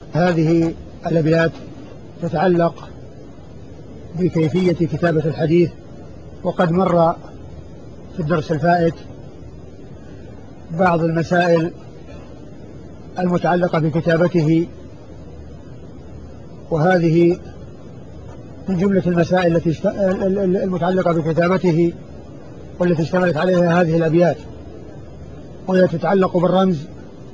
هذه الأبيات تتعلق بكيفية كتابة الحديث، وقد مر في الدرس الفائت بعض المسائل المتعلقة بكتابته، وهذه من جملة المسائل المتعلقة بكتابته والتي اشتملت عليها هذه الأبيات، وهي تتعلق بالرمز،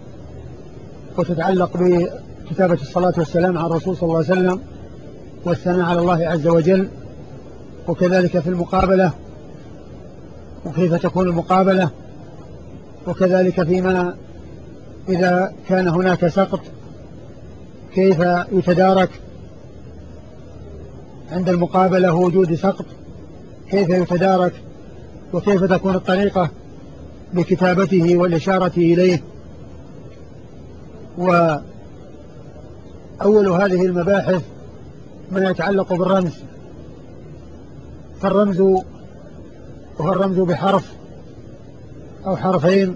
وتتعلق بكتابة الصلاة والسلام على الرسول صلى الله عليه وسلم والثناء على الله عز وجل، وكذلك في المقابلة وكيف تكون المقابلة، وكذلك فيما إذا كان هناك سقط كيف يتدارك عند المقابلة وجود سقط، كيف يتدارك وكيف تكون الطريقة بكتابته والإشارة إليه. وأول هذه المباحث ما يتعلق بالرمز، فالرمز هو الرمز بحرف أو حرفين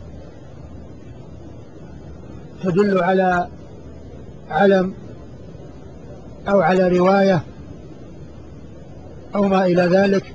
تدل على علم أو على رواية أو ما إلى ذلك.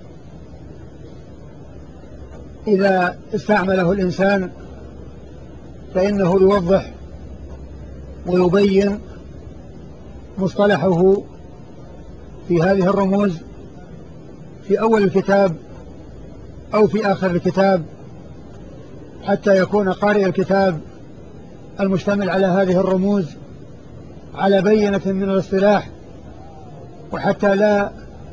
إذا استعمله الإنسان فإنه يوضح ويبين مصطلحه في هذه الرموز في أول الكتاب أو في آخر الكتاب، حتى يكون قارئ الكتاب المشتمل على هذه الرموز على بينة من الاصطلاح، وحتى لا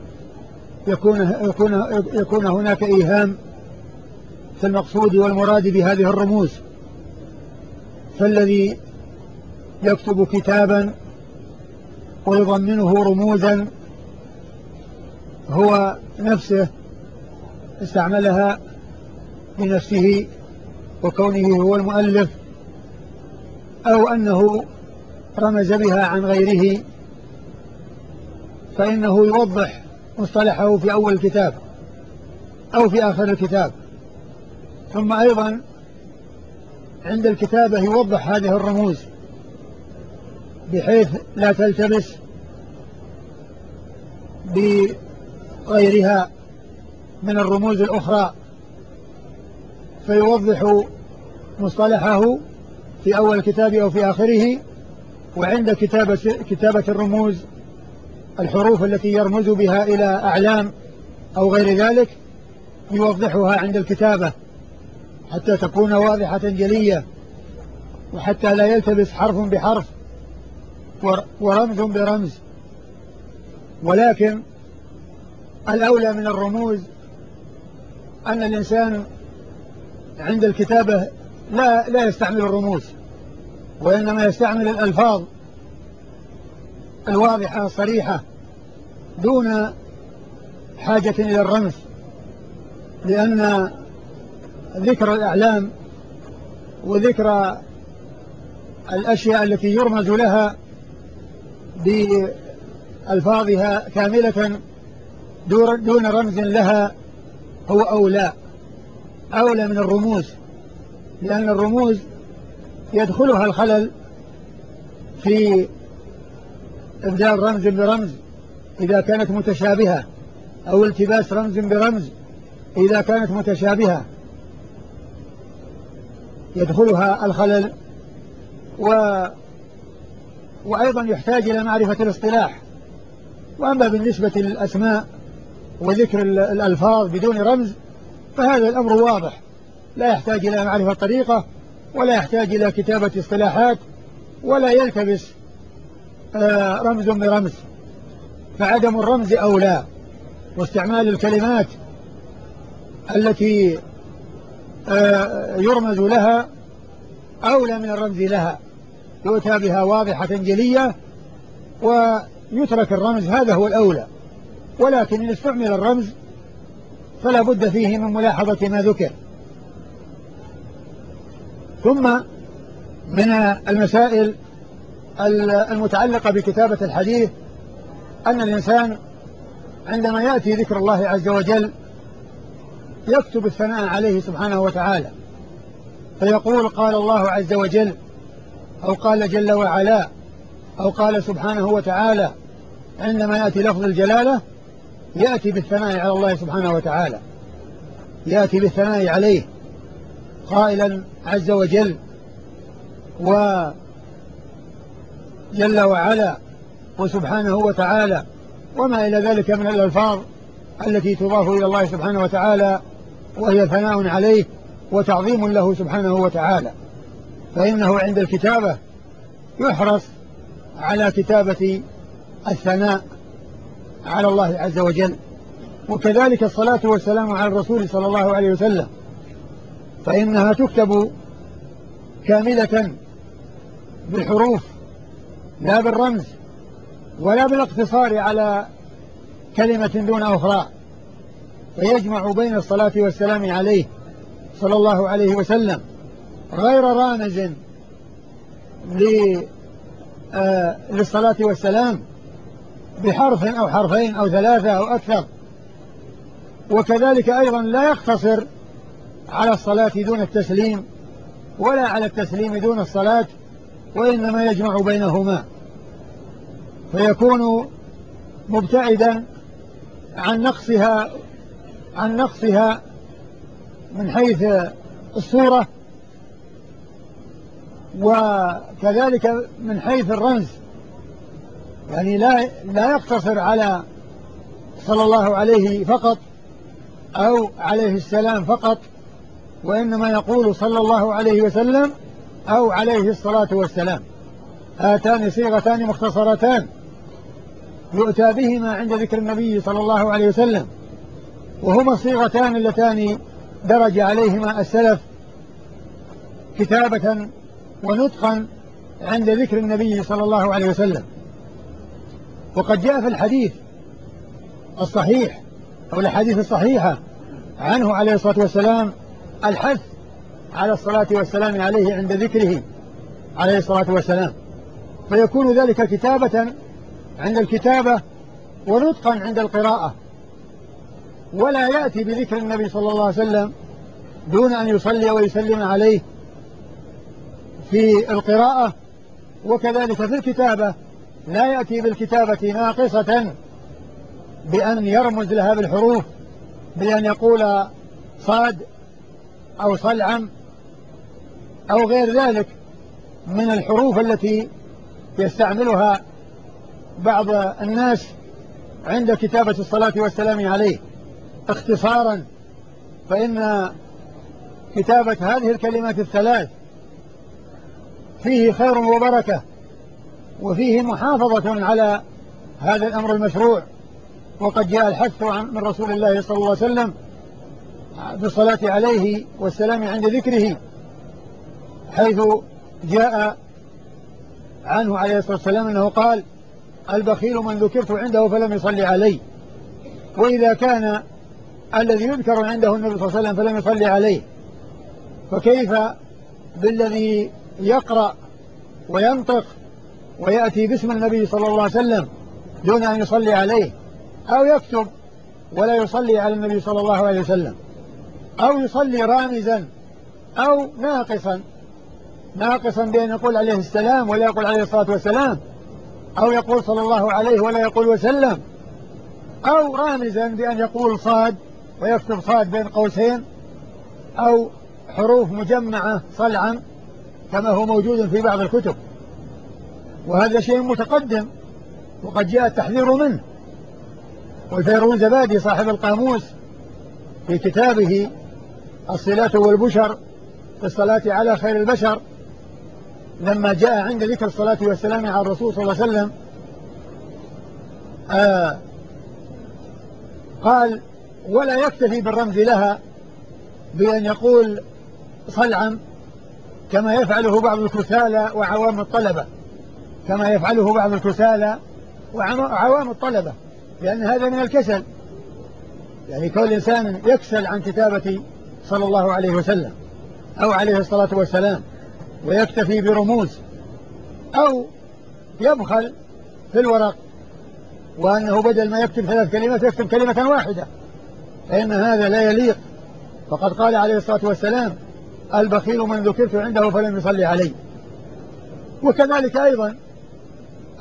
يكون هناك إيهام في المقصود والمراد بهذه الرموز. فالذي يكتب كتابا ويضمنه رموزا هو نفسه استعملها لنفسه وكونه هو المؤلف، أو أنه رمز بها عن غيره، فإنه يوضح مصطلحه في أول الكتاب أو في آخر الكتاب، ثم أيضا عند الكتابة يوضح هذه الرموز بحيث لا تلتبس بغيرها من الرموز الأخرى، فيوضح مصطلحه في أول الكتاب أو في آخره. وعند كتابة الرموز الحروف التي يرمز بها إلى أعلام أو غير ذلك يوضحها عند الكتابة حتى تكون واضحة جلية، وحتى لا يلتبس حرف بحرف ورمز برمز. ولكن الأولى من الرموز أن الإنسان عند الكتابة لا يستعمل الرموز، وإنما يستعمل الألفاظ الواضحة الصريحة دون حاجة إلى الرمز، لأن ذكر الأعلام وذكر الأشياء التي يرمز لها بألفاظها كاملة دون رمز لها هو أولى من الرموز، لأن الرموز يدخلها الخلل في إبدال رمز برمز إذا كانت متشابهة، أو التباس رمز برمز إذا كانت متشابهة، يدخلها الخلل. وأيضا يحتاج إلى معرفة الاصطلاح. وأما بالنسبة للأسماء وذكر الألفاظ بدون رمز فهذا الأمر واضح، لا يحتاج إلى معرفة طريقة، ولا يحتاج إلى كتابة اصطلاحات، ولا يلتبس رمز برمز، فعدم الرمز أولى، واستعمال الكلمات التي يرمز لها أولى من الرمز لها، يؤتى بها واضحة جلية ويترك الرمز، هذا هو الأولى. ولكن إن استعمل الرمز فلا بد فيه من ملاحظة ما ذكر. ثم من المسائل المتعلقة بكتابة الحديث أن الإنسان عندما يأتي ذكر الله عز وجل يكتب الثناء عليه سبحانه وتعالى، فيقول قال الله عز وجل، أو قال جل وعلا، أو قال سبحانه وتعالى عندما يأتي لفظ الجلالة يأتي بالثناء على الله سبحانه وتعالى، يأتي بالثناء عليه قائلا عز وجل وجل وعلا وسبحانه وتعالى وما إلى ذلك من الألفاظ التي تضاف إلى الله سبحانه وتعالى، وهي ثناء عليه وتعظيم له سبحانه وتعالى. فإنه عند الكتابة يحرص على كتابة الثناء على الله عز وجل. وكذلك الصلاة والسلام على الرسول صلى الله عليه وسلم، فإنها تكتب كاملة بالحروف لا بالرمز ولا بالاقتصار على كلمة دون أخرى، فيجمع بين الصلاة والسلام عليه صلى الله عليه وسلم غير رامز للصلاة والسلام بحرف أو حرفين أو ثلاثة أو أكثر. وكذلك أيضا لا يقتصر على الصلاة دون التسليم ولا على التسليم دون الصلاة، وإنما يجمع بينهما، فيكون مبتعدا عن نقصها من حيث الصورة، وكذلك من حيث الرمز، يعني لا يقتصر على صلى الله عليه فقط أو عليه السلام فقط، وإنما يقول صلى الله عليه وسلم أو عليه الصلاة والسلام. هاتان صيغتان مختصرتان يؤتى بهما عند ذكر النبي صلى الله عليه وسلم، وهما الصيغتان اللتان درج عليهما السلف كتابة ونطقا عند ذكر النبي صلى الله عليه وسلم. وقد جاء في الحديث الصحيح أو الحديث الصحيحة عنه عليه الصلاة والسلام الحث على الصلاة والسلام عليه عند ذكره عليه الصلاة والسلام، فيكون ذلك كتابة عند الكتابة ونطقا عند القراءة، ولا يأتي بذكر النبي صلى الله عليه وسلم دون أن يصلي ويسلم عليه في القراءة. وكذلك في الكتابة لا يأتي بالكتابة ناقصة بأن يرمز لها بالحروف، بأن يقول صاد أو صلعم أو غير ذلك من الحروف التي يستعملها بعض الناس عند كتابة الصلاة والسلام عليه اختصارا. فإن كتابة هذه الكلمات الثلاث فيه خير وبركة، وفيه محافظة على هذا الأمر المشروع. وقد جاء الحث من رسول الله صلى الله عليه وسلم بالصلاة عليه والسلام عند ذكره، حيث جاء عنه عليه الصلاة والسلام أنه قال: البخيل من ذكرت عنده فلم يصلي عليه. وإذا كان الذي يذكر عنده النبي صلى الله عليه وسلم فلم يصلي عليه، فكيف بالذي يقرأ وينطق ويأتي باسم النبي صلى الله عليه وسلم دون أن يصلي عليه، أو يكتب ولا يصلي على النبي صلى الله عليه وسلم، أو يصلي رامزا أو ناقصا بأن يقول عليه السلام ولا يقول عليه الصلاة والسلام، أو يقول صلى الله عليه ولا يقول وسلم، أو رامزا بأن يقول صاد ويكتب صاد بين قوسين، أو حروف مجمعة صلعا كما هو موجود في بعض الكتب. وهذا شيء متقدم وقد جاء التحذير منه. والفيروزبادي صاحب القاموس في كتابه الصلة والبشر في الصلاة على خير البشر، لما جاء عند ذكر الصلاة والسلام على الرسول صلى الله عليه وسلم قال: ولا يكتفي بالرمز لها بأن يقول صلعا كما يفعله بعض الكسالى وعوام الطلبة، لأن هذا من الكسل، يعني كل إنسان يكسل عن كتابة صلى الله عليه وسلم أو عليه الصلاة والسلام، ويكتفي برموز أو يبخل في الورق، وأنه بدل ما يكتب 3 كلمات يكتب كلمة واحدة، فإن هذا لا يليق. فقد قال عليه الصلاة والسلام: البخيل من ذكرت عنده فلم يصلي عليه. وكذلك أيضا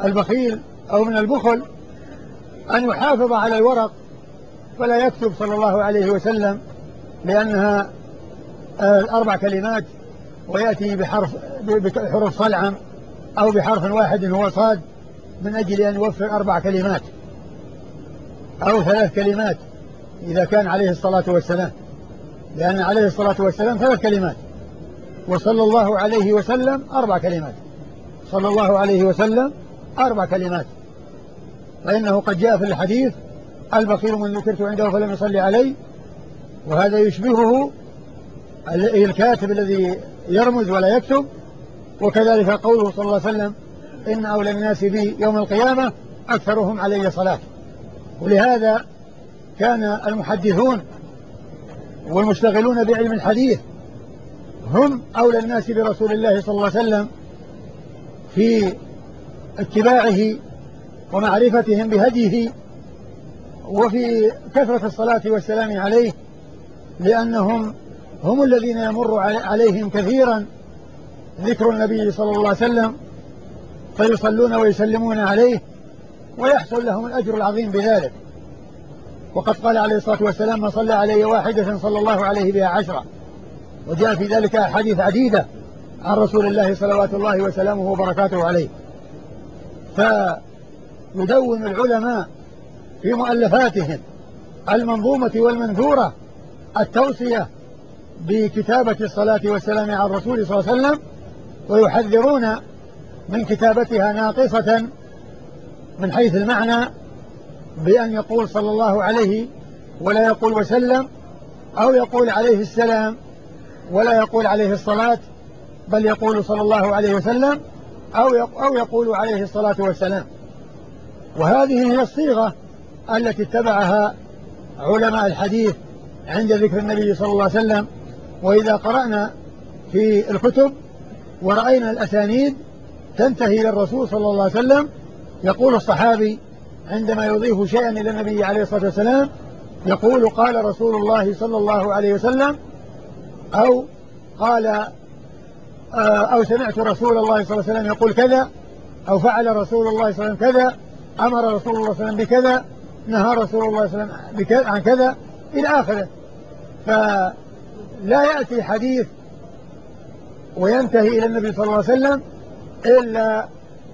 البخيل أو من البخل أن يحافظ على الورق فلا يكتب صلى الله عليه وسلم لأنها 4 كلمات ويأتي بحرف صلعم أو بحرف واحد هو صاد من أجل أن يوفر 4 كلمات أو 3 كلمات إذا كان عليه الصلاة والسلام، لأن عليه الصلاة والسلام 3 كلمات وصلى الله عليه وسلم 4 كلمات، صلى الله عليه وسلم 4 كلمات. فإنه قد جاء في الحديث البخيل من ذكرت عنده فلم يصلي عليه، وهذا يشبهه الكاتب الذي يرمز ولا يكتب. وكذلك قوله صلى الله عليه وسلم إن أولى الناس بي يوم القيامة أكثرهم علي صلاة. ولهذا كان المحدثون والمشتغلون بعلم الحديث هم أولى الناس برسول الله صلى الله عليه وسلم في اتباعه ومعرفتهم بهديه وفي كثرة الصلاة والسلام عليه، لأنهم هم الذين يمر عليهم كثيرا ذكر النبي صلى الله عليه وسلم فيصلون ويسلمون عليه ويحصل لهم الأجر العظيم بذلك. وقد قال عليه الصلاة والسلام: من صلى علي واحدة صلى الله عليه بها 10. وجاء في ذلك أحاديث عديدة عن رسول الله صلوات الله وسلامه وبركاته عليه. فيدون العلماء في مؤلفاتهم المنظومة والمنثورة التوصية بكتابة الصلاة والسلام على الرسول صلى الله عليه وسلم، ويحذرون من كتابتها ناقصة من حيث المعنى بأن يقول صلى الله عليه ولا يقول وسلم، أو يقول عليه السلام ولا يقول عليه الصلاة، بل يقول صلى الله عليه وسلم أو يقول عليه الصلاة والسلام. وهذه هي الصيغة التي اتبعها علماء الحديث عند ذكر النبي صلى الله عليه وسلم. وإذا قرأنا في الكتب ورأينا الأسانيد تنتهي للرسول صلى الله عليه وسلم، يقول الصحابي عندما يضيف شيئا إلى النبي عليه الصلاة والسلام يقول: قال رسول الله صلى الله عليه وسلم، أو قال أو سمعت رسول الله صلى الله عليه وسلم يقول كذا، أو فعل رسول الله صلى الله عليه وسلم كذا، أمر رسول الله صلى الله عليه وسلم بكذا، نهى رسول الله صلى الله عليه وسلم عن كذا إلى آخره. فلا يأتي حديث وينتهي إلى النبي صلى الله عليه وسلم إلا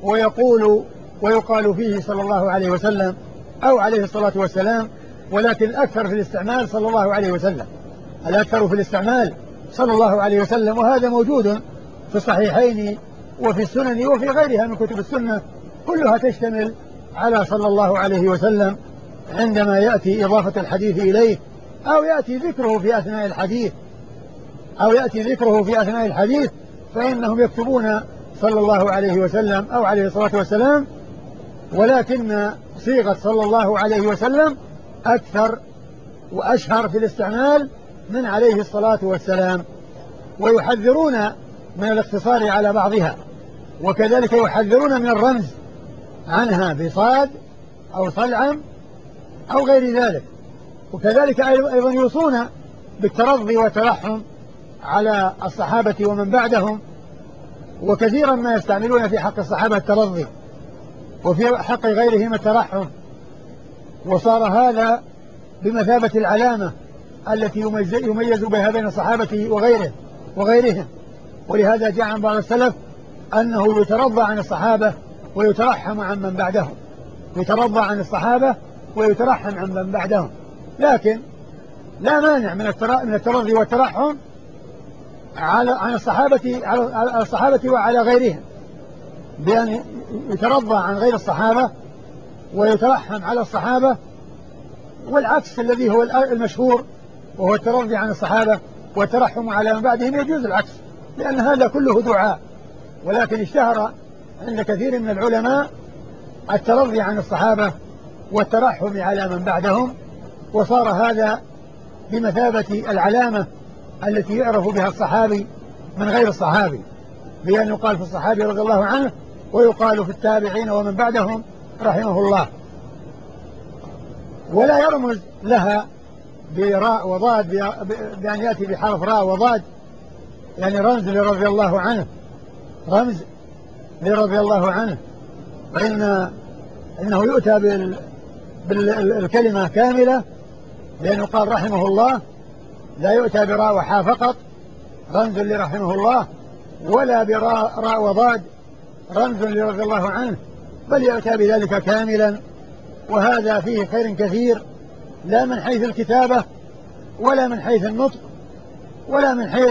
ويقال فيه صلى الله عليه وسلم أو عليه الصلاة والسلام، ولكن الأكثر في الاستعمال صلى الله عليه وسلم، الأكثر في الاستعمال صلى الله عليه وسلم. وهذا موجود في الصحيحين وفي السنن وفي غيرها من كتب السنة، كلها تشتمل على صلى الله عليه وسلم عندما يأتي إضافة الحديث إليه أو يأتي ذكره في أثناء الحديث فإنهم يكتبون صلى الله عليه وسلم أو عليه الصلاة والسلام، ولكن صيغة صلى الله عليه وسلم أكثر وأشهر في الاستعمال من عليه الصلاة والسلام. ويحذرون من الاقتصار على بعضها، وكذلك يحذرون من الرمز عنها بصاد أو صلعم أو غير ذلك. وكذلك أيضا يوصون بالترضي والترحم على الصحابة ومن بعدهم، وكثيرا ما يستعملون في حق الصحابة الترضي وفي حق غيرهم الترحم، وصار هذا بمثابة العلامة التي يميز بها بين الصحابة وغيرهم. ولهذا جاء عن بعض السلف أنه يترضى عن الصحابة ويترحم عن من بعدهم، يترضى عن الصحابة ويترحم عن من بعدهم، لكن لا مانع من الترضي والترحم عن الصحابة وعلى غيرهم، بأن يترضى عن غير الصحابة ويترحم على الصحابة، والعكس الذي هو المشهور وهو الترضي عن الصحابة والترحم على من بعدهم يجوز العكس، لأن هذا كله دعاء. ولكن اشتهر عند كثير من العلماء الترضي عن الصحابة والترحم على من بعدهم، وصار هذا بمثابة العلامة التي يعرف بها الصحابي من غير الصحابي، بأن يقال في الصحابي رضي الله عنه ويقال في التابعين ومن بعدهم رحمه الله. ولا يرمز لها براء وضاد بأن يأتي بحرف راء وضاد، يعني رمز لرضي الله عنه، رمز لرضي الله عنه، إنه يؤتى بالكلمة كاملة، لأنه قال رحمه الله، لا يؤتى براء وحاء فقط رمز لرحمه الله، ولا براء راء وضاد رمز لرضي الله عنه، بل يؤتى بذلك كاملا. وهذا فيه خير كثير، لا من حيث الكتابة ولا من حيث النطق ولا من حيث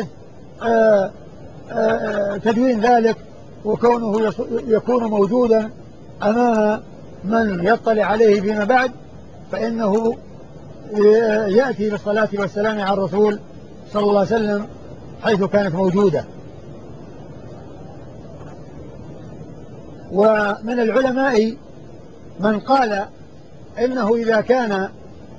تدوين ذلك، وكونه يكون موجودا أمام من يطلع عليه فيما بعد، فإنه يأتي بالصلاة والسلام على الرسول صلى الله عليه وسلم حيث كانت موجودة. ومن العلماء من قال إنه إذا كان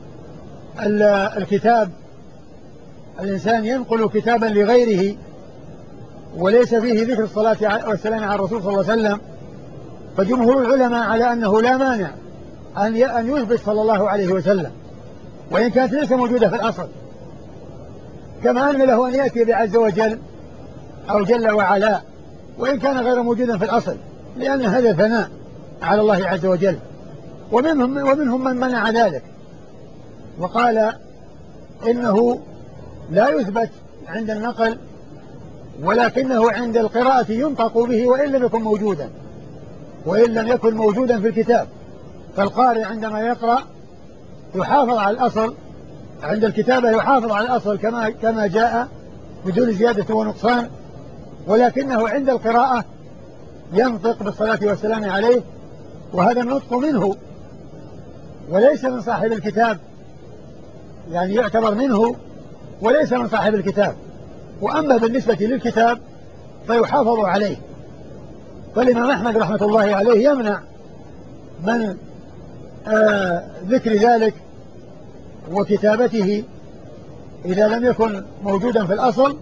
الكتاب الإنسان ينقل كتابا لغيره وليس فيه ذكر الصلاة والسلام على الرسول صلى الله عليه وسلم، فجمهور العلماء على أنه لا مانع أن يثبت صلى الله عليه وسلم، وإن كانت ليس موجودة في الأصل، كما أن له أن يأتي بعز وجل أو جل وعلا وإن كان غير موجودا في الأصل، لأن هذا ثناء على الله عز وجل. ومنهم من منع ذلك وقال إنه لا يثبت عند النقل، ولكنه عند القراءة ينطق به وإن لم يكن موجودا، وإن لم يكن موجودا في الكتاب. فالقارئ عندما يقرأ يحافظ على الأصل، عند الكتابة يحافظ على الأصل كما جاء بدون زيادة ونقصان، ولكنه عند القراءة ينطق بالصلاة والسلام عليه، وهذا النطق منه وليس من صاحب الكتاب، يعني يعتبر منه وليس من صاحب الكتاب. وأما بالنسبة للكتاب فيحافظ عليه. فالإمام أحمد رحمة الله عليه يمنع من ذكر ذلك وكتابته إذا لم يكن موجودا في الأصل،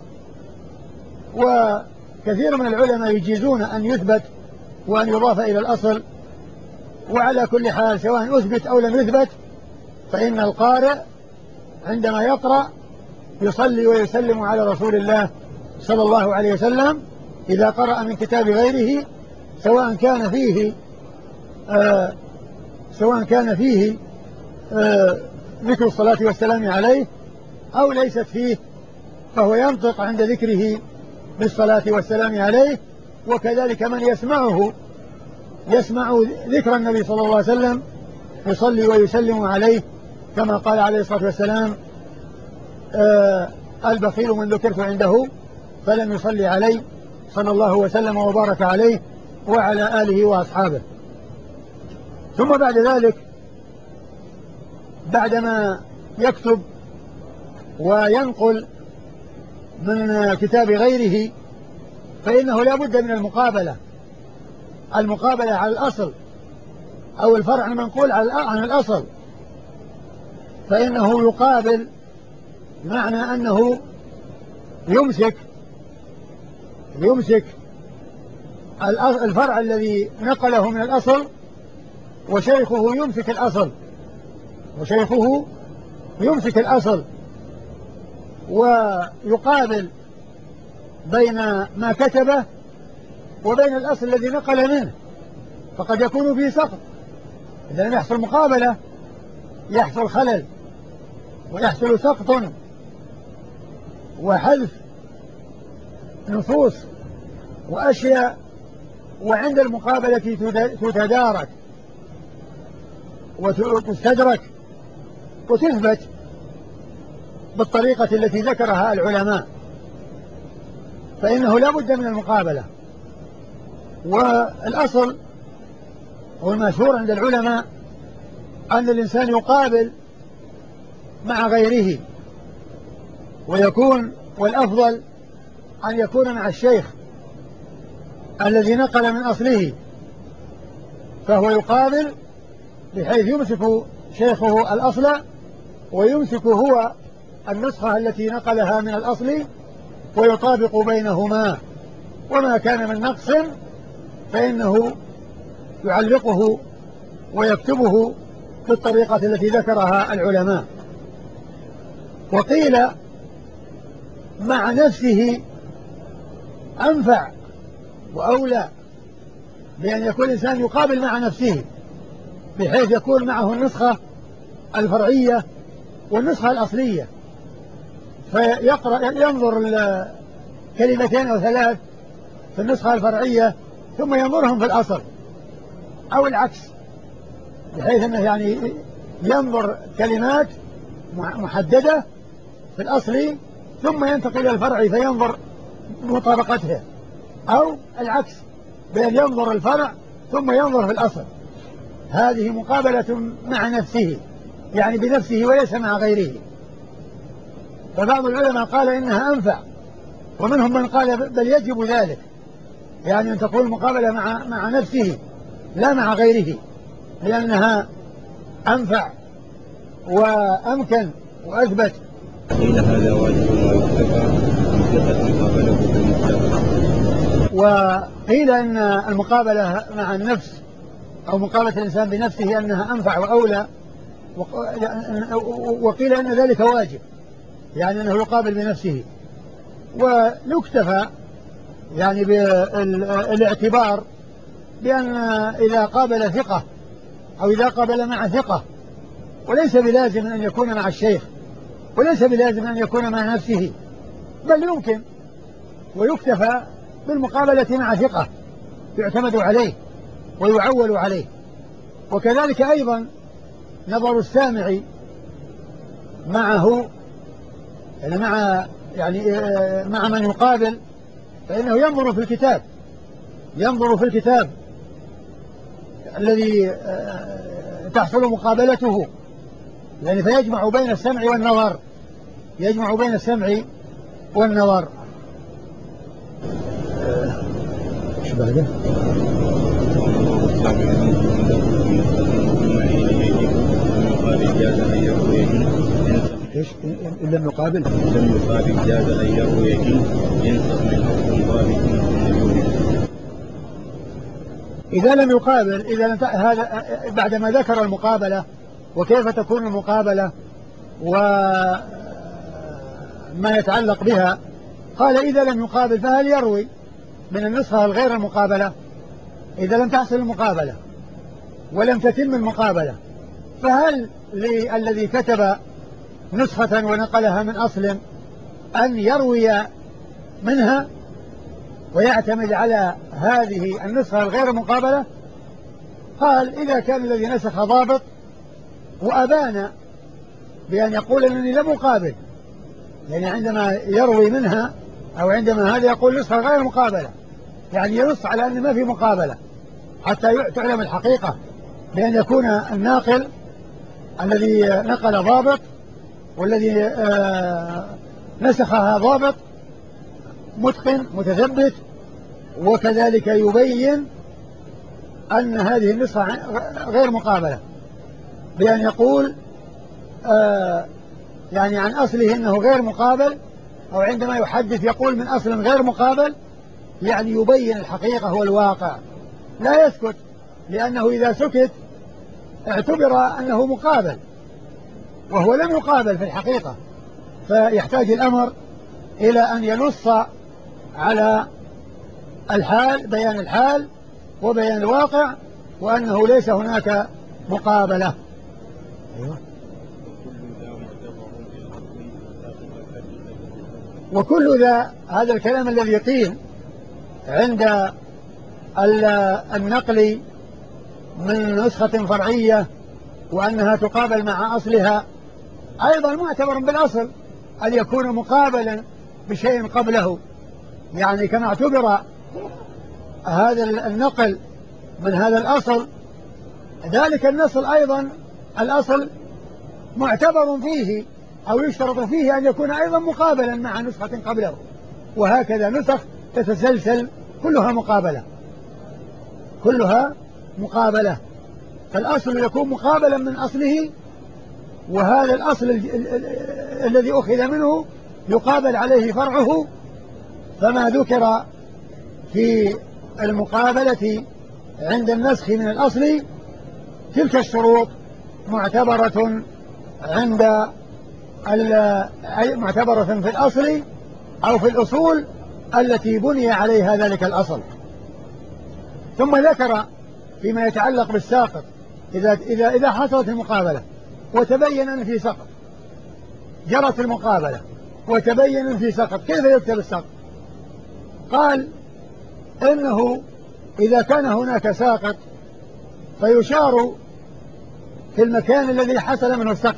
وكثير من العلماء يجيزون أن يثبت وأن يضاف إلى الأصل. وعلى كل حال سواء أثبت أو لم يثبت، فإن القارئ عندما يقرأ يصلي ويسلم على رسول الله صلى الله عليه وسلم إذا قرأ من كتاب غيره، سواء كان فيه ذكر الصلاة والسلام عليه أو ليست فيه، فهو ينطق عند ذكره بالصلاة والسلام عليه. وكذلك من يسمع ذكر النبي صلى الله عليه وسلم يصلي ويسلم عليه، كما قال عليه الصلاة والسلام البخيل من ذكرت عنده فلم يصلي عليه صلى الله وسلم وبارك عليه وعلى آله وأصحابه. ثم بعد ذلك بعدما يكتب وينقل من كتاب غيره فإنه لا بد من المقابلة على الأصل أو الفرع المنقول عن الأصل، فإنه يقابل، معنى أنه يمسك الفرع الذي نقله من الأصل، وشيخه يمسك الأصل ويقابل بين ما كتبه وبين الأصل الذي نقل منه، فقد يكون فيه سقط. إذا لم يحصل مقابلة يحصل خلل ويحصل سقط وحذف نصوص وأشياء، وعند المقابلة تتدارك وتستدرك وتثبت بالطريقة التي ذكرها العلماء، فإنه لا بد من المقابلة. والأصل والمشهور عند العلماء أن الإنسان يقابل مع غيره، والأفضل أن يكون مع الشيخ الذي نقل من أصله، فهو يقابل بحيث يمسك شيخه الأصل ويمسك هو النسخة التي نقلها من الأصل ويطابق بينهما، وما كان من نقص فإنه يعلقه ويكتبه بالطريقة التي ذكرها العلماء. وقيل مع نفسه أنفع وأولى، بأن يكون الإنسان يقابل مع نفسه، بحيث يكون معه النسخة الفرعية والنسخة الأصلية، فيقرأ ينظر كلمتين أو ثلاث في النسخة الفرعية ثم ينظرهم في الأصل، أو العكس، بحيث أنه يعني ينظر كلمات محددة في الأصل ثم ينتقل إلى الفرع فينظر مطابقتها، أو العكس بأن ينظر الفرع ثم ينظر في الأصل. هذه مقابلة مع نفسه، يعني بنفسه وليس مع غيره. فبعض العلماء قال إنها أنفع، ومنهم من قال بل يجب ذلك، يعني أن تكون مقابلة مع نفسه لا مع غيره، لأنها أنفع وأمكن وأثبت. قيل هذا واجب ويكتفى مقابلته بالمكتفى. وقيل إن المقابلة مع النفس أو مقابلة الإنسان بنفسه أنها أنفع وأولى، وقيل إن ذلك واجب، يعني أنه يقابل بنفسه. ويكتفى يعني بالاعتبار بأن إذا قابل ثقة أو إذا قابل مع ثقة، وليس بلازم أن يكون مع الشيخ، وليس بلازم أن يكون مع نفسه، بل يمكن، ويكتفى بالمقابلة مع ثقة يعتمد عليه ويعول عليه. وكذلك أيضا نظر السامع معه، مع من يقابل، فإنه ينظر في الكتاب، ينظر في الكتاب الذي تحصل مقابلته، يعني فيجمع بين السمع والنظر، يجمع بين السمع والنظر. ايش بعده؟ ايش إن لم يقابل؟ لم يقابل جاز أن يروي ينسخ من أصل ضابط. إذا لم يقابل، هذا بعدما ذكر المقابلة وكيف تكون المقابلة وما يتعلق بها، قال إذا لم يقابل فهل يروي من النسخة الغير المقابلة؟ إذا لم تحصل المقابلة ولم تتم المقابلة، فهل للذي كتب نسخة ونقلها من أصل أن يروي منها ويعتمد على هذه النسخة الغير مقابلة؟ قال إذا كان الذي نسخ ضابط وأبان بأن يقول أنني لم أقابل، يعني عندما يروي منها أو عندما هذا يقول نسخة غير مقابلة، يعني ينص على أن ما في مقابلة حتى تعلم الحقيقة، بأن يكون الناقل الذي نقل ضابط والذي نسخها ضابط متقن متثبت، وكذلك يبين أن هذه النسخة غير مقابلة، بأن يقول يعني عن أصله أنه غير مقابل، أو عندما يحدث يقول من أصل غير مقابل، يعني يبين الحقيقة والواقع، لا يسكت، لأنه إذا سكت اعتبر أنه مقابل وهو لم يقابل في الحقيقة، فيحتاج الأمر إلى أن ينص على الحال، بيان الحال وبيان الواقع، وأنه ليس هناك مقابلة. أيوة. وكل ذا، هذا الكلام الذي قيل عند النقل من نسخة فرعية وأنها تقابل مع أصلها، أيضا معتبر بالأصل أن يكون مقابلا بشيء قبله، يعني كما اعتبر هذا النقل من هذا الأصل، ذلك النصل أيضا الأصل معتبر فيه أو يشترط فيه أن يكون أيضا مقابلا مع نسخة قبله، وهكذا نسخ تتسلسل كلها مقابلة، كلها مقابلة، فالأصل يكون مقابلا من أصله، وهذا الأصل الذي أخذ منه يقابل عليه فرعه، فما ذكر في المقابلة عند النسخ من الأصل تلك الشروط معتبرة معتبرة في الأصل أو في الأصول التي بني عليها ذلك الأصل. ثم ذكر فيما يتعلق بالساقط إذا حصلت المقابلة وتبين أن في سقط، جرت المقابلة وتبين أن في سقط، كيف يكتب السقط؟ قال إنه إذا كان هناك ساقط فيشار في المكان الذي حصل منه السقط،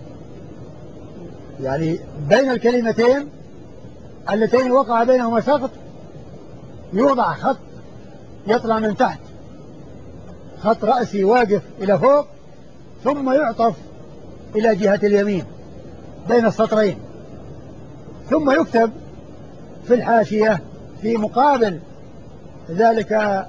يعني بين الكلمتين اللتين وقع بينهما سقط يوضع خط يطلع من تحت، خط رأسي واقف إلى فوق، ثم يعطف إلى جهة اليمين بين السطرين، ثم يكتب في الحاشية في مقابل ذلك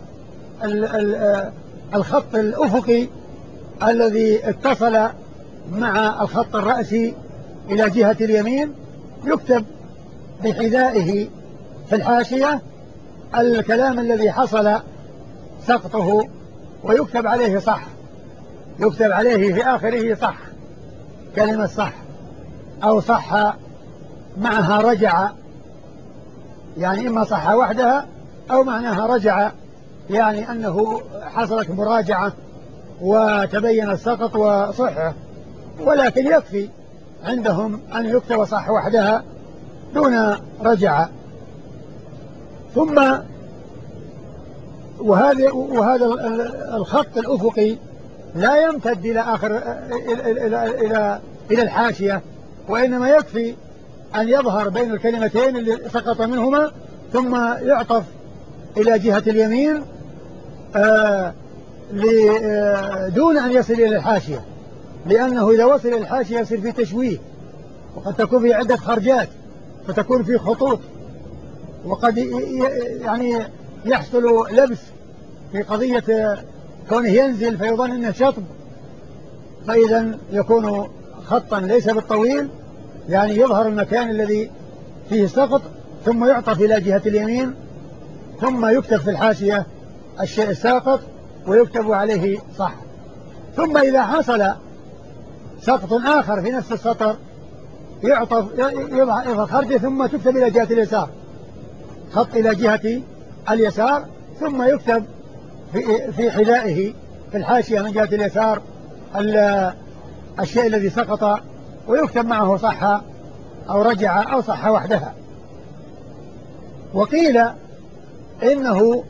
الخط الأفقي الذي اتصل مع الخط الرأسي إلى جهة اليمين، يكتب بحذائه في الحاشية الكلام الذي حصل سقطه، ويكتب عليه صح، يكتب عليه في آخره صح، كلمة صح أو صح معها رجع، يعني إما صح وحدها أو معناها رجع، يعني أنه حصلت مراجعة وتبين السقط وصحه، ولكن يكفي عندهم أن يكتب صح وحدها دون رجع. ثم وهذا الخط الأفقي لا يمتد إلى آخر إلى الحاشية، وإنما يكفي أن يظهر بين الكلمتين اللي سقط منهما ثم يعطف إلى جهة اليمين دون أن يصل إلى الحاشية، لأنه إذا وصل إلى الحاشية يصير في تشويه، وقد تكون في عدة خرجات فتكون في خطوط، وقد يعني يحصل لبس في قضية كونه ينزل فيظن أنه شطب، فإذا يكون خطا ليس بالطويل، يعني يظهر المكان الذي فيه سقط ثم يعطف إلى جهة اليمين، ثم يكتب في الحاشية الشيء الساقط ويكتب عليه صح. ثم إذا حصل سقط آخر في نفس السطر يعطف يضع خرجه ثم تكتب إلى جهة اليسار، خط إلى جهة اليسار، ثم يكتب في حذائه في الحاشية من جهة اليسار الشيء الذي سقط، ويكتب معه صح أو رجع أو صح وحدها. وقيل إنه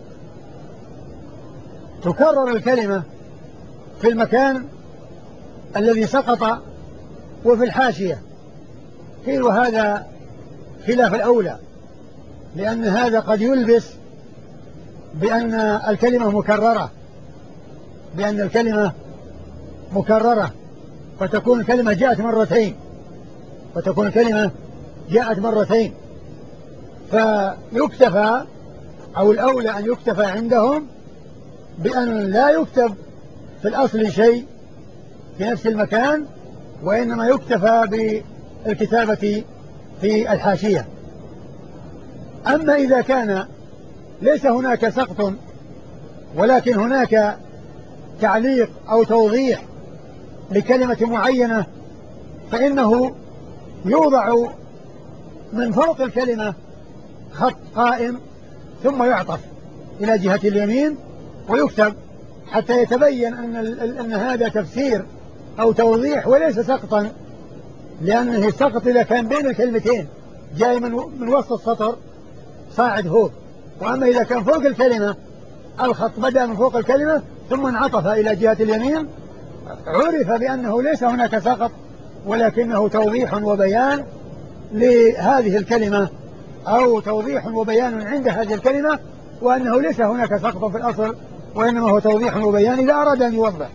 تكرر الكلمة في المكان الذي سقط وفي الحاشية، قيل وهذا خلاف الأولى، لأن هذا قد يلبس بأن الكلمة مكررة، بأن الكلمة مكررة فتكون الكلمة جاءت مرتين، فتكون الكلمة جاءت مرتين، فيكتفى أو الأولى أن يكتفى عندهم بأن لا يكتب في الأصل شيء في نفس المكان، وإنما يكتفى بالكتابة في الحاشية. أما إذا كان ليس هناك سقط ولكن هناك تعليق أو توضيح لكلمة معينة، فإنه يوضع من فوق الكلمة خط قائم ثم يعطف إلى جهة اليمين ويكتب حتى يتبين أن هذا تفسير أو توضيح وليس سقطا، لأنه السقط إذا كان بين الكلمتين جاي من وسط السطر صاعد فوق، وأما إذا كان فوق الكلمة الخط بدأ من فوق الكلمة ثم انعطف إلى جهة اليمين، عرف بأنه ليس هناك سقط ولكنه توضيح وبيان لهذه الكلمة، أو توضيح وبيان عند هذه الكلمة، وأنه ليس هناك سقط في الأصل وإنما هو توضيح وبيان إذا أراد أن يوضح.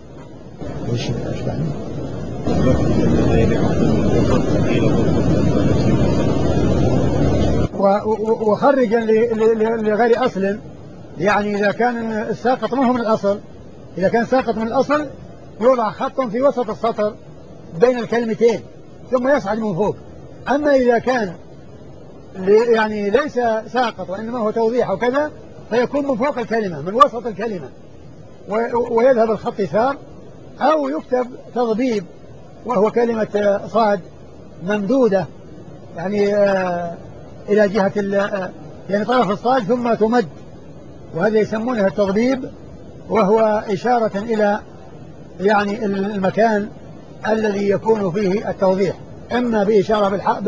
وخرجا لغير أصل، يعني إذا كان الساقط ما هو من الأصل، إذا كان ساقط من الأصل يوضع خط في وسط السطر بين الكلمتين ثم يصعد من فوق. أما إذا كان يعني ليس ساقط وإنما هو توضيح وكذا فيكون من فوق الكلمة من وسط الكلمة ويذهب الخط يسار، أو يكتب تضبيب وهو كلمة صاد ممدودة، يعني إلى جهة يعني طرف الصاد ثم تمد وهذا يسمونه التضبيب، وهو إشارة إلى يعني المكان الذي يكون فيه التوضيح، إما بإشارة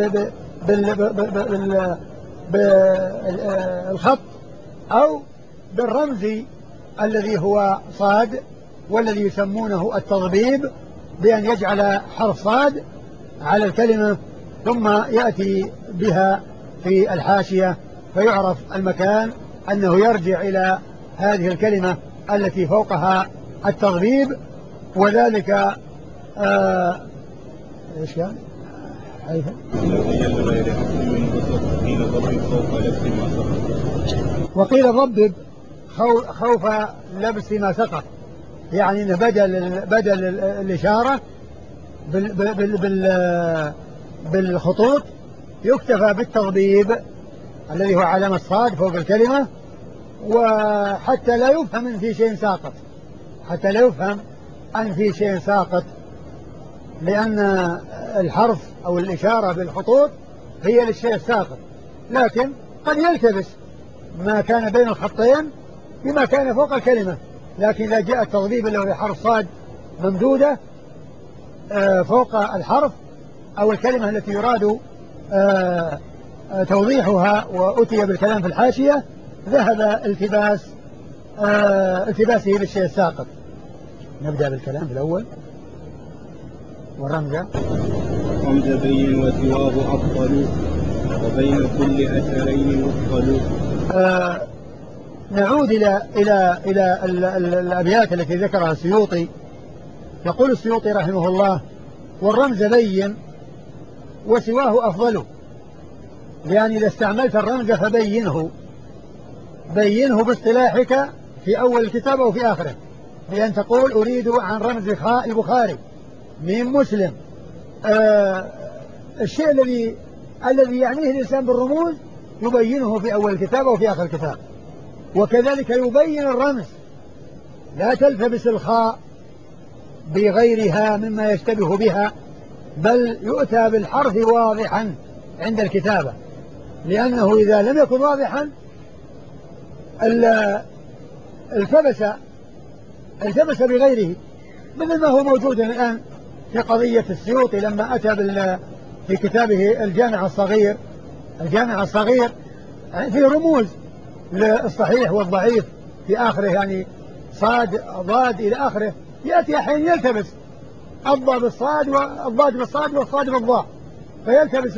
بالخط أو بالرمز الذي هو صاد، والذي يسمونه التضبيب، بأن يجعل حرف صاد على الكلمة ثم يأتي بها في الحاشية فيعرف المكان أنه يرجع إلى هذه الكلمة التي فوقها التضبيب. وذلك ايش كان؟ وقيل ضبب خوف لبس ما سقط، يعني إن بدل الإشارة بالخطوط يكتفى بالتضبيب الذي هو علامة صاد فوق الكلمة، وحتى لا يفهم أن في شيء ساقط، حتى لا يفهم أن في شيء ساقط، لأن الحرف أو الإشارة بالخطوط هي للشيء الساقط، لكن قد يلتبس ما كان بين الخطين بما كان فوق الكلمة. لكن إذا جاء التضبيب اللي هو حرف صاد ممدودة فوق الحرف أو الكلمة التي يراد توضيحها وأتي بالكلام في الحاشية، ذهب التباسه بالشيء الساقط. نبدأ بالكلام في الأول. والرمز رمز بين وسواه أفضل وبين كل أثرين يفضل. نعود إلى الأبيات التي ذكرها السيوطي. يقول السيوطي رحمه الله: والرمز بين وسواه أفضل، يعني إذا استعملت الرمز فبينه، بينه باصطلاحك في أول الكتاب أو في آخره، بأن تقول أريد عن رمز البخاري من مسلم. الشيء الذي يعنيه الإنسان بالرموز يبينه في أول الكتاب أو في آخر الكتاب. وكذلك يبين الرمز، لا تلتبس الخاء بغيرها مما يشتبه بها، بل يؤتى بالحرف واضحا عند الكتابة، لأنه إذا لم يكن واضحا التبس بغيره، مثل ما هو موجود الآن في قضية السيوطي لما أتى في كتابه الجامع الصغير فيه رموز للصحيح والضعيف في آخره، يعني صاد ضاد إلى آخره، يأتي أحيانا يلتبس الضاد بالصاد والضاد بالصاد والصاد بالضاء، فيلتبس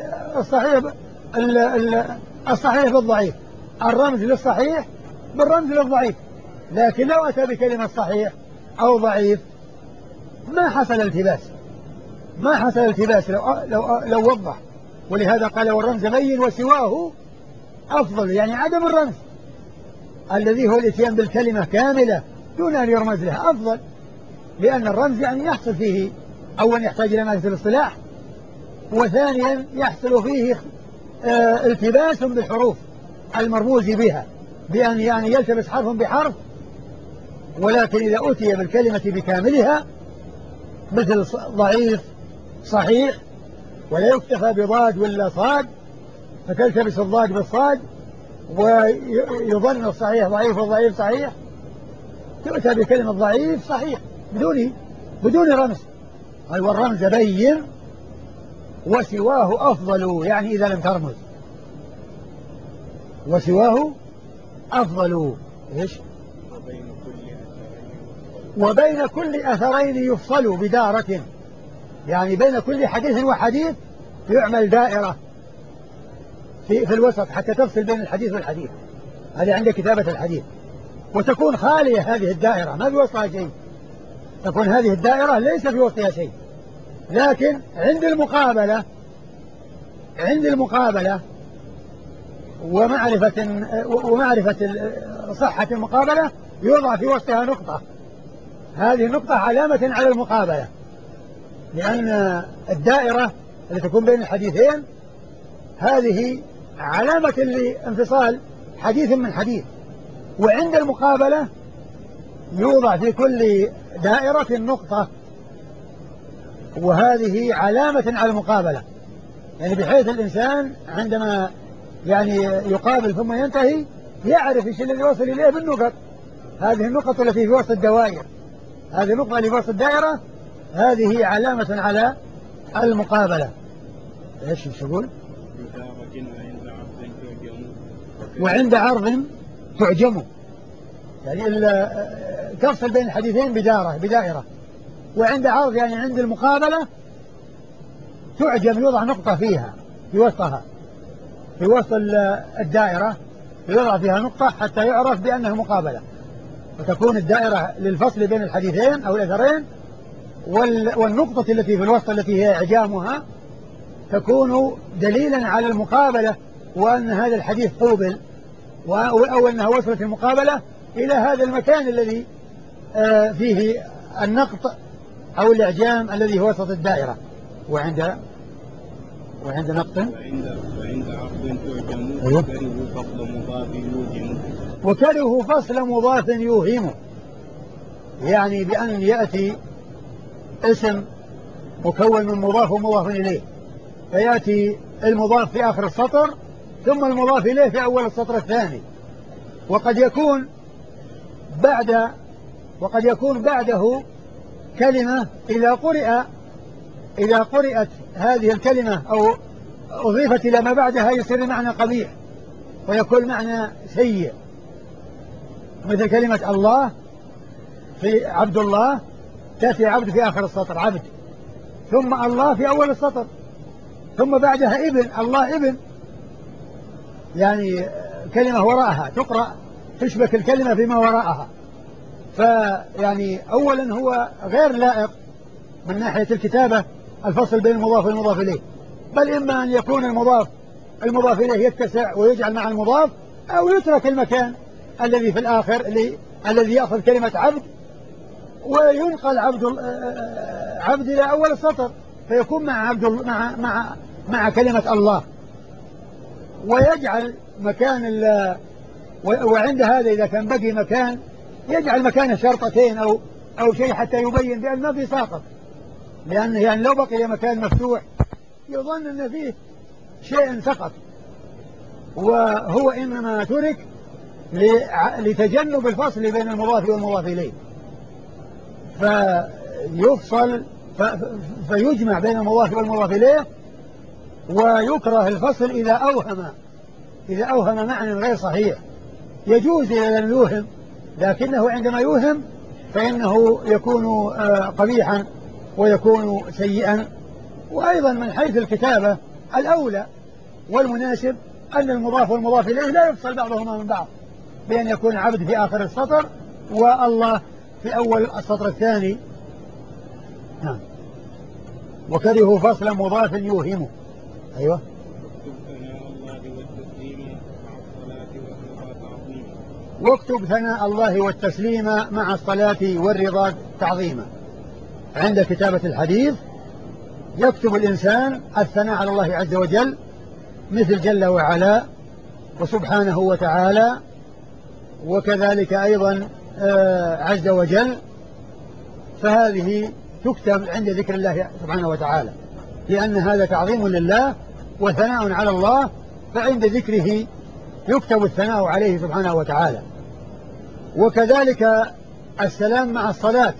الصحيح بالضعيف، الرمز للصحيح بالرمز للضعيف. لكن لو أتى بكلمة صحيح أو ضعيف ما حصل التباس لو وضح. ولهذا قال: والرمز بين وسواه أفضل، يعني عدم الرمز الذي هو الاتيان بالكلمة كاملة دون أن يرمز لها أفضل، لأن الرمز يعني يحصل فيه أولا يحتاج إلى معرفة الاصطلاح، وثانيا يحصل فيه التباس بالحروف المرموز بها، بأن يعني يلتبس حرف بحرف. ولكن إذا أتي بالكلمة بكاملها مثل ضعيف صحيح، ولا يكتفى بضاد ولا صاد فتلتبس الضاد بالصاد ويظن الصحيح ضعيف والضعيف صحيح، تؤتى بكلمة ضعيف صحيح بدون رمز. والرمز بين وسواه أفضل، يعني إذا لم ترمز، وسواه أفضل. إيش؟ وبين كل أثرين يفصل بدارة، يعني بين كل حديث وحديث يعمل دائرة في الوسط حتى تفصل بين الحديث والحديث، هذه عند كتابة الحديث، وتكون خالية هذه الدائرة ما في وسطها شيء، تكون هذه الدائرة ليس في وسطها شيء. لكن عند المقابلة ومعرفة صحة المقابلة يوضع في وسطها نقطة، هذه النقطة علامة على المقابلة، لأن الدائرة التي تكون بين الحديثين هذه علامة لانفصال حديث من حديث. وعند المقابلة يوضع في كل دائرة نقطة، وهذه علامة على المقابلة، يعني بحيث الإنسان عندما يعني يقابل ثم ينتهي يعرف ايش الذي يوصل اليه بالنقط. هذه النقط التي في وسط الدوائر، هذه النقطة اللي في وسط الدائرة، هذه علامة على المقابلة. ايش يقول؟ وعند عرض تعجم، يعني تفصل بين الحديثين بدائرة، وعند عرض يعني عند المقابلة تعجم، يوضع نقطة فيها في وسطها، في وسط الدائرة يوضع فيها نقطة حتى يعرف بأنها مقابلة، وتكون الدائرة للفصل بين الحديثين أو الأثرين، والنقطة التي في الوسط التي هي إعجامها تكون دليلا على المقابلة، وأن هذا الحديث قوبل، أو أنها وصلت المقابلة إلى هذا المكان الذي فيه النقط أو الإعجام الذي هو وسط الدائرة. وعند نقط وعند عرض تعجم. أيوه. وكره فصل مضاف يوهم. وكره فصل مضاف يوهم، يعني بأن يأتي اسم مكون من مضاف ومضاف إليه، فيأتي المضاف في آخر السطر ثم المضاف إليه في أول السطر الثاني، وقد يكون بعده كلمة إذا قرأت هذه الكلمة أو أضيفت إلى ما بعدها يصير معنى قبيح ويكون معنى سيء، مثل كلمة الله في عبد الله، تأتي عبد في آخر السطر عبد، ثم الله في أول السطر، ثم بعدها ابن، الله ابن، يعني كلمة وراءها تقرأ تشبك الكلمة فيما وراءها. فيعني أولا هو غير لائق من ناحية الكتابة الفصل بين المضاف والمضاف إليه، بل إما أن يكون المضاف إليه يتسع ويجعل مع المضاف، أو يترك المكان الذي في الآخر الذي يأخذ كلمة عبد وينقل عبد إلى أول السطر، فيكون مع كلمة الله، ويجعل مكان وعند هذا إذا كان بقي مكان يجعل مكانه شرطتين أو شيء حتى يبين بأن ما في ساقط، لأنه يعني لو بقي مكان مفتوح يظن أن فيه شيء سقط، وهو إنما ترك لتجنب الفصل بين المضاف والمضاف إليه، فيجمع بين المضاف والمضاف إليه، ويكره الفصل إذا أوهم معنى غير صحيح. يجوز إذا لم يوهم، لكنه عندما يوهم فإنه يكون قبيحا ويكون سيئا. وأيضا من حيث الكتابة الأولى والمناسب أن المضاف والمضاف إليه لا يفصل بعضهما من بعض، بأن يكون عبد في آخر السطر والله في أول السطر الثاني. نعم. وكره فصل مضاف يوهمه. أيوة. واكتب ثناء الله والتسليم مع الصلاة والرضا تعظيما. عند كتابة الحديث يكتب الإنسان الثناء على الله عز وجل، مثل جل وعلا وسبحانه وتعالى، وكذلك أيضا عز وجل، فهذه تكتب عند ذكر الله سبحانه وتعالى، لأن هذا تعظيم لله وثناء على الله، فعند ذكره يكتب الثناء عليه سبحانه وتعالى. وكذلك السلام مع الصلاة،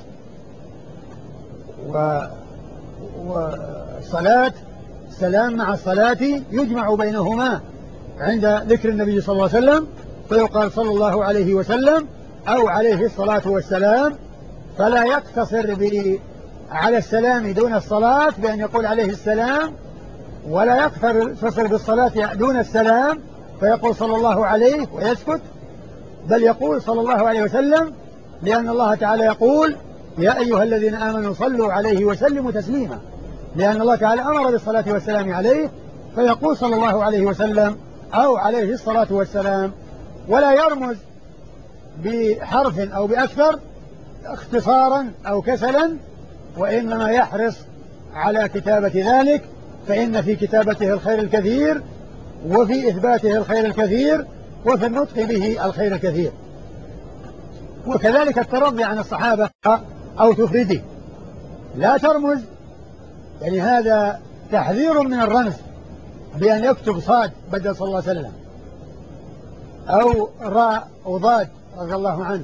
والصلاة السلام مع الصلاة يجمع بينهما عند ذكر النبي صلى الله عليه وسلم، فيقال صلى الله عليه وسلم أو عليه الصلاة والسلام، فلا يقتصر على السلام دون الصلاة بأن يقول عليه السلام، ولا يقتصر بالصلاة دون السلام فيقول صلى الله عليه ويسكت، بل يقول صلى الله عليه وسلم، لأن الله تعالى يقول يا أيها الذين آمنوا صلوا عليه وسلموا تسليما، لأن الله تعالى أمر بالصلاة والسلام عليه، فيقول صلى الله عليه وسلم أو عليه الصلاة والسلام، ولا يرمز بحرف أو بأكثر اختصارا أو كسلا، وإنما يحرص على كتابة ذلك، فإن في كتابته الخير الكثير، وفي إثباته الخير الكثير، وفي النطق به الخير الكثير. وكذلك الترضي عن الصحابة أو تفرده، لا ترمز، يعني هذا تحذير من الرمز بأن يكتب صاد بدل صلى الله عليه وسلم، أو راء وضاد رضي الله عنه،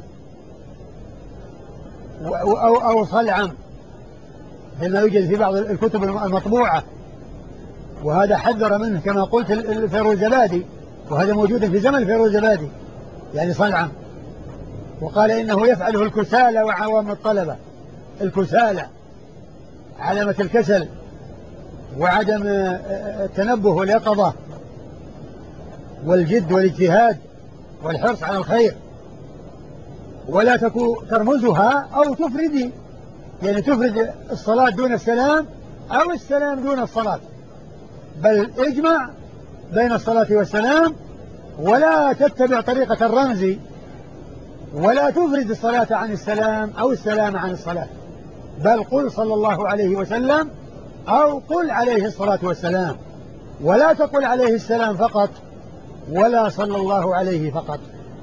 أو صلعم فيما يوجد في بعض الكتب المطبوعة، وهذا حذر منه كما قلت الفيروزبادي، وهذا موجود في زمن الفيروزبادي يعني صلعم. وقال إنه يفعله الكسالى وعوام الطلبة. الكسالى علامة الكسل وعدم التنبه واليقظة والجد والاجتهاد والحرص على الخير، ولا ترمزها أو تفردي، يعني تفرد الصلاة دون السلام أو السلام دون الصلاة، بل اجمع بين الصلاة والسلام، ولا تتبع طريقة الرمز، ولا تفرد الصلاة عن السلام أو السلام عن الصلاة، بل قل صلى الله عليه وسلم أو قل عليه الصلاة والسلام، ولا تقل عليه السلام فقط ولا صلى الله عليه فقط.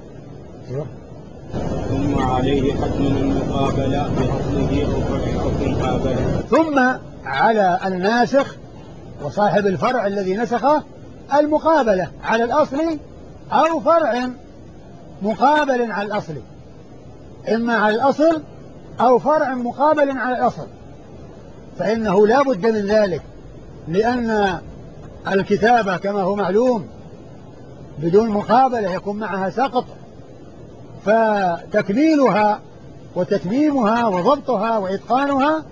ثم عليه حتم المقابلة بأصله أو فرع أو مقابلة. ثم على الناسخ وصاحب الفرع الذي نسخه المقابلة على الأصل أو فرع مقابل على الأصل، إما على الأصل أو فرع مقابل على الأصل، فإنه لا بد من ذلك، لأن الكتابة كما هو معلوم بدون مقابلة يكون معها سقط، فتكميلها وتتميمها وضبطها وإتقانها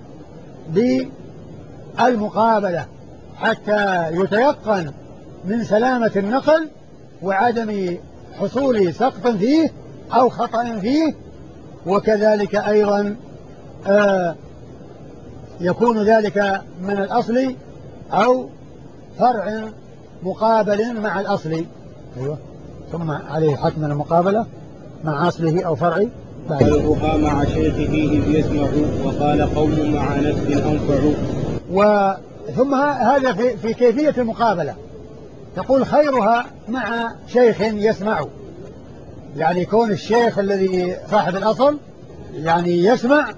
بالمقابلة حتى يتيقن من سلامة النقل وعدم حصول سقط فيه أو خطأ فيه. وكذلك أيضا يكون ذلك من الأصل أو فرع مقابل مع الأصل. أيوة. ثم عليه حتم المقابلة مع أصله أو فرع. قلبها مع شيخه إذ يسمع، وقال قوم مع نفس أنفع. ثم هذا في كيفية المقابلة، تقول خيرها مع شيخ يسمع، يعني كون الشيخ الذي صاحب الأصل يعني يسمع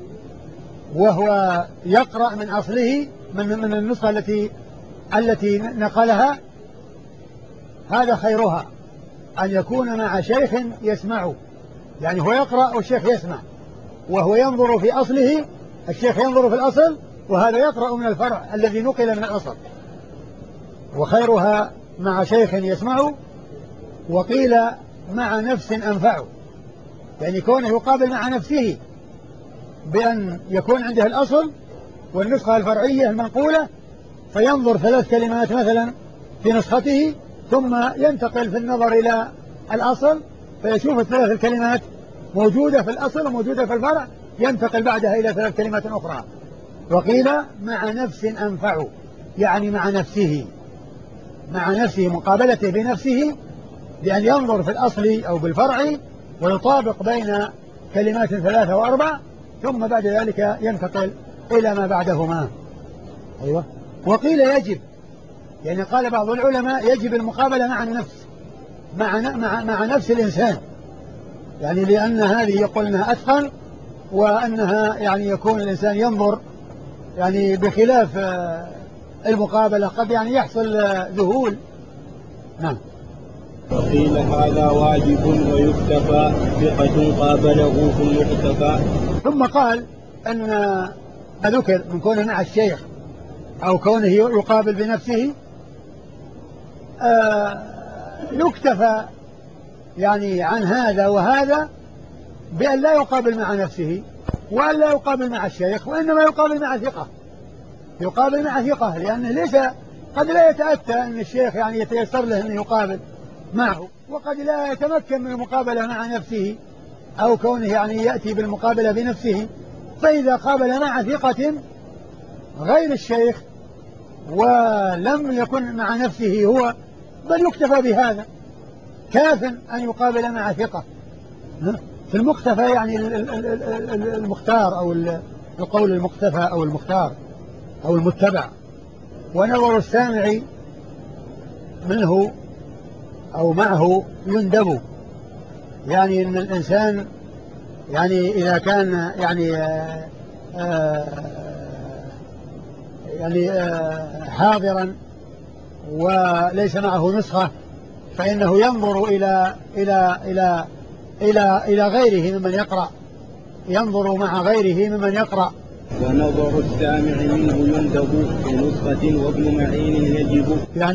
وهو يقرأ من أصله من النسخة التي نقلها، هذا خيرها أن يكون مع شيخ يسمع، يعني هو يقرأ والشيخ يسمع، وهو ينظر في أصله، الشيخ ينظر في الأصل وهذا يقرأ من الفرع الذي نقل من الأصل. وخيرها مع شيخ يسمع، وقيل مع نفس أنفع، يعني كونه يقابل مع نفسه بأن يكون عنده الأصل والنسخة الفرعية المنقولة، فينظر 3 كلمات مثلا في نسخته ثم ينتقل في النظر إلى الأصل فيشوف 3 الكلمات موجودة في الأصل وموجودة في الفرع، ينتقل بعدها إلى 3 كلمات أخرى. وقيل مع نفس أنفع، يعني مع نفسه مقابلته بنفسه بأن ينظر في الأصل أو بالفرع ويطابق بين كلمات 3 و4 ثم بعد ذلك ينتقل إلى ما بعدهما. أيوة. وقيل يجب، يعني قال بعض العلماء يجب المقابلة مع النفس، مع نفس الإنسان، يعني لأن هذه يقول أنها أتقن، وأنها يعني يكون الإنسان ينظر يعني بخلاف المقابلة قد يعني يحصل ذهول. نعم. وقيل هذا واجب ويكتفى ثقة قابله ثم اكتفى. ثم قال أن ما ذكر من كونه مع الشيخ أو كونه يقابل بنفسه يكتفى يعني عن هذا وهذا بأن لا يقابل مع نفسه وأن لا يقابل مع الشيخ، وإنما يقابل مع ثقة، يقابل مع ثقة، لأنه ليس قد لا يتأتى أن الشيخ يعني يتيسر له أن يقابل معه، وقد لا يتمكن من المقابلة مع نفسه أو كونه يعني يأتي بالمقابلة بنفسه، فإذا قابل مع ثقة غير الشيخ ولم يكن مع نفسه هو بل يكتفى بهذا، كاف أن يقابل مع ثقة. في المختفى يعني المختار أو القول المختفى أو المختار أو المتبع. ونظر السامع منه أو معه يندب، يعني أن الإنسان يعني إذا كان يعني حاضرا وليس معه نسخة فإنه ينظر إلى غيره ممن يقرأ، ينظر مع غيره ممن يقرأ. ونظر السامع منه يندب في نسخة وابن معين يجب.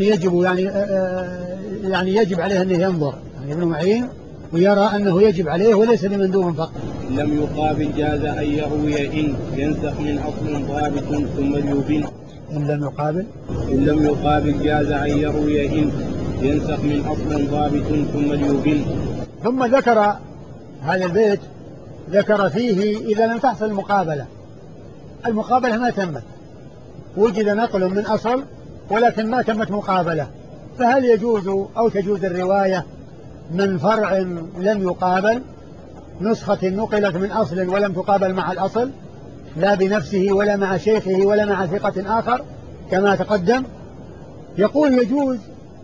يعني يجب عليه أنه ينظر، يعني ابن معين ويرى أنه يجب عليه وليس بمندوب فقط. لم يقابل جاز أن يروي إن ينسخ من أصل ضابط ثم يبين. إن لم يقابل جاز أن يروي إن ينسخ من أصل ضابط ثم يبين. ثم ذكر هذا البيت، ذكر فيه إذا لم تحصل المقابلة ما تمت، وجد نقل من أصل ولكن ما تمت مقابلة، فهل يجوز أو تجوز الرواية من فرع لم يقابل، نسخة نقلت من أصل ولم تقابل مع الأصل، لا بنفسه ولا مع شيخه ولا مع ثقة آخر كما تقدم؟ يقول يجوز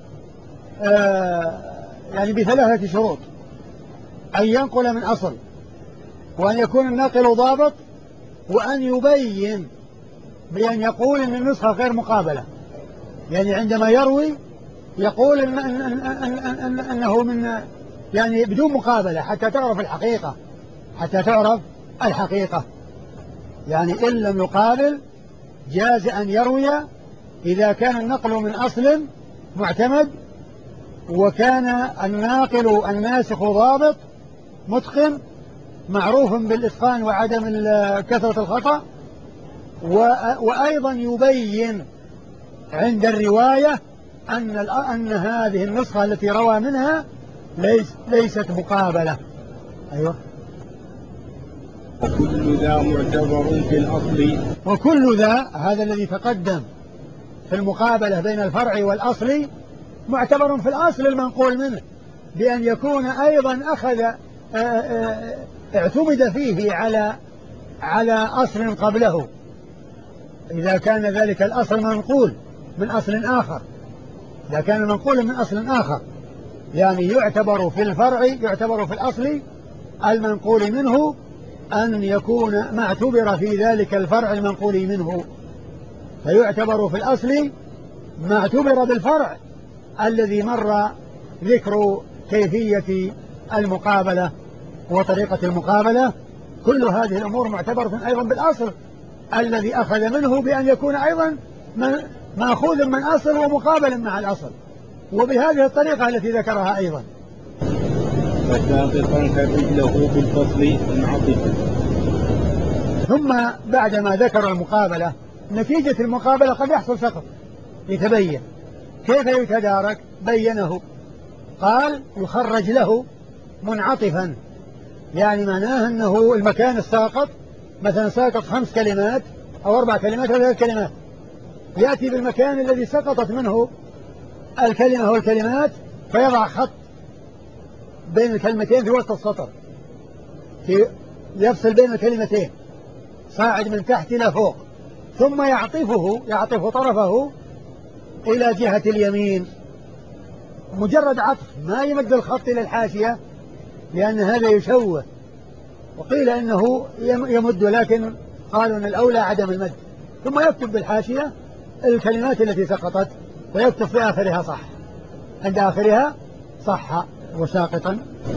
يعني بثلاثة شروط: أن ينقل من أصل، وأن يكون الناقل ضابط، وأن يبين بأن يقول أن النسخة غير مقابلة، يعني عندما يروي يقول أنه من يعني بدون مقابلة حتى تعرف الحقيقة. يعني إن لم يقابل جاز أن يروي إذا كان النقل من أصل معتمد، وكان الناقل الناسخ ضابط متقن معروف بالإتقان وعدم كثرة الخطأ، وأيضا يبين عند الرواية أن هذه النسخة التي روى منها ليست مقابلة. أيوة. وكل ذا معتبر في الأصل. وكل ذا، هذا الذي تقدم في المقابلة بين الفرع والأصل، معتبر في الأصل المنقول منه، بأن يكون أيضا اعتمد فيه على أصل قبله، إذا كان ذلك الأصل منقول من أصل آخر. إذا كان منقول من أصل آخر يعني يعتبر في الفرع، يعتبر في الأصل المنقول منه أن يكون ما اعتبر في ذلك الفرع المنقول منه، فيعتبر في الأصل ما اعتبر بالفرع الذي مر ذكر كيفية المقابلة وطريقة المقابلة. كل هذه الأمور معتبرة أيضا بالأصل الذي أخذ منه، بأن يكون أيضا مأخوذ من أصل ومقابل مع الأصل، وبهذه الطريقة التي ذكرها أيضا. وساقطا كرجله بالفصل منعطفا. ثم بعدما ذكر المقابلة، نتيجة المقابلة قد يحصل سقط يتبين، كيف يتدارك؟ بينه، قال يخرج له منعطفا، يعني معناه أنه المكان الساقط مثلا ساقط 5 كلمات أو 4 كلمات أو 3 كلمات، يأتي بالمكان الذي سقطت منه الكلمة والكلمات فيضع خط بين الكلمتين في وسط السطر، يفصل بين الكلمتين صاعد من تحت إلى فوق، ثم يعطف طرفه إلى جهة اليمين، مجرد عطف، ما يمد الخط إلى الحاشية لأن هذا يشوه، وقيل إنه يمد، لكن قالوا أن الأولى عدم المد، ثم يكتب بالحاشية الكلمات التي سقطت ويكتب في آخرها صح، عند آخرها صح. وساقطا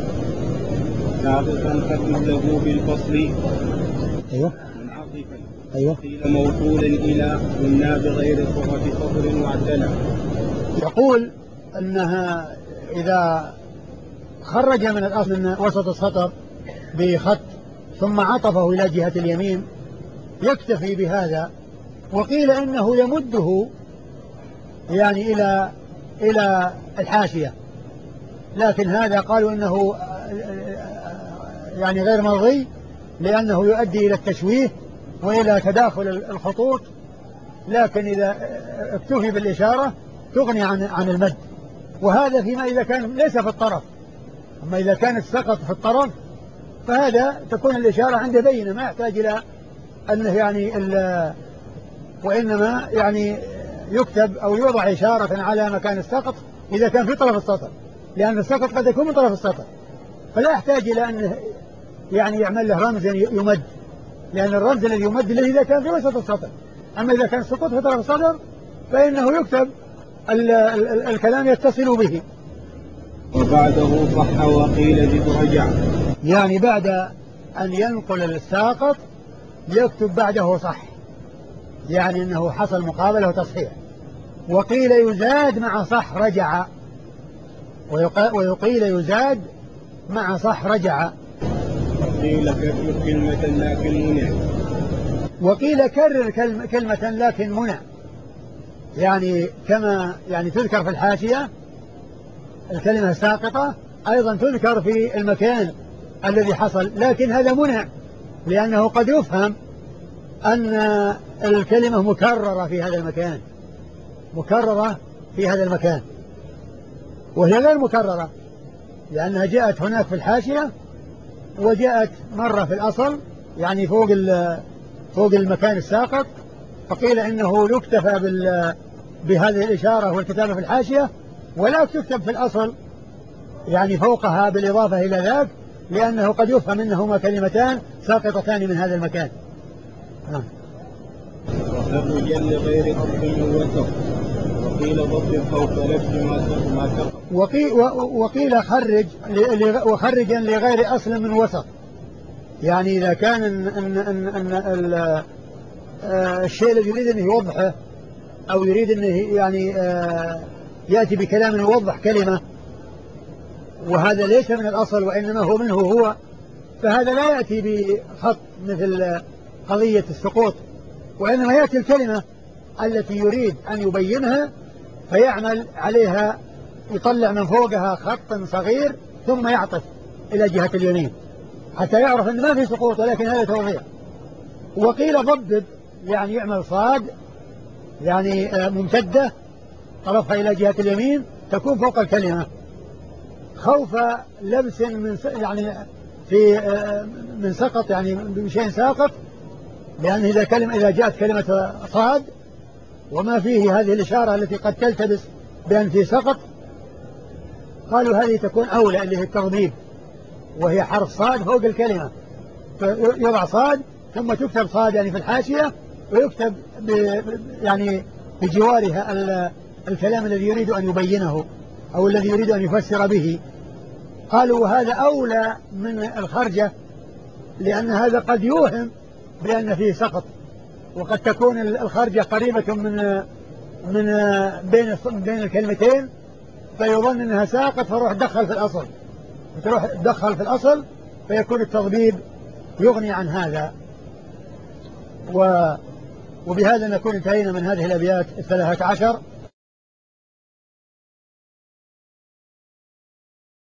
كتب له بالفصل. أيوه. منعطفا. أيوه. قيل موصولا إلى قلنا بغير صفة سطر واعتلى. يقول أنها إذا خرج من الأصل من وسط السطر بخط ثم عطفه إلى جهة اليمين يكتفي بهذا، وقيل إنه يمده يعني إلى الحاشية، لكن هذا قالوا إنه يعني غير مرضي، لأنه يؤدي إلى التشويه وإلى تداخل الخطوط، لكن إذا اكتفي بالإشارة تغني عن المد، وهذا فيما إذا كان ليس في الطرف. أما إذا كانت سقط في الطرف فهذا تكون الإشارة عنده بينة، ما يحتاج إلى أنه يعني وإنما يعني يكتب أو يوضع إشارة على مكان السقط إذا كان في طرف السطر، لأن السقط قد يكون من طرف السطر، فلا يحتاج إلى أنه يعني يعمل له رمز يمد، لأن الرمز الذي يمد له إذا كان في وسط السطر. أما إذا كان السقوط في طرف السطر فإنه يكتب الكلام يتصل به، وبعده صح وقيل زد رجع. يعني بعد أن ينقل الساقط يكتب بعده صح، يعني أنه حصل مقابلة وتصحيح. وقيل يزاد مع صح رجع، ويقيل يزاد مع صح رجع. وقيل كرر كلمة لكن منع. وقيل كرر كلمة لكن منع، يعني كما يعني تذكر في الحاشية الكلمة الساقطة أيضا تذكر في المكان الذي حصل، لكن هذا منع لأنه قد يفهم أن الكلمة مكررة في هذا المكان، مكررة في هذا المكان، وهي غير مكررة لأنها جاءت هناك في الحاشية وجاءت مرة في الأصل يعني فوق المكان الساقط، فقيل إنه يكتفى بهذه الإشارة والكتابة في الحاشية ولا تكتب في الأصل يعني فوقها بالإضافة إلى ذاك، لأنه قد يفهم أنهما كلمتان ساقطتان من هذا المكان. وخرجا لغير أصل وسط. وقيل ضبط فوق لفظ ما سقط. وقيل وخرجا لغير أصل من وسط، يعني إذا كان أن الشيء الذي يريد أن يوضحه أو يريد أن يعني يأتي بكلام يوضح كلمة وهذا ليس من الأصل وإنما هو منه هو، فهذا لا يأتي بخط مثل قضية السقوط، وإنما يأتي الكلمة التي يريد أن يبينها فيعمل عليها، يطلع من فوقها خط صغير ثم يعطف إلى جهة اليمين حتى يعرف أن ما في سقوط، ولكن هذا توضيح. وقيل ضبب يعني يعمل صاد يعني ممتدة طرفها إلى جهة اليمين تكون فوق الكلمة خوف لبس من يعني في من سقط يعني بشيء ساقط، لأن إذا جاءت كلمة صاد وما فيه هذه الإشارة التي قد تلتبس بأن في سقط قالوا هذه تكون أولى اللي هي التضبيب، وهي حرف صاد فوق الكلمة، فيضع صاد ثم تكتب صاد يعني في الحاشية ويكتب يعني بجوارها الكلام الذي يريد أن يبينه أو الذي يريد أن يفسر به. قالوا هذا أولى من الخرجة، لأن هذا قد يوهم بأن فيه سقط، وقد تكون الخرجة قريبة من بين الكلمتين فيظن أنها ساقط فروح تدخل في الأصل فيكون التضبيب يغني عن هذا. وبهذا نكون انتهينا من هذه الأبيات 13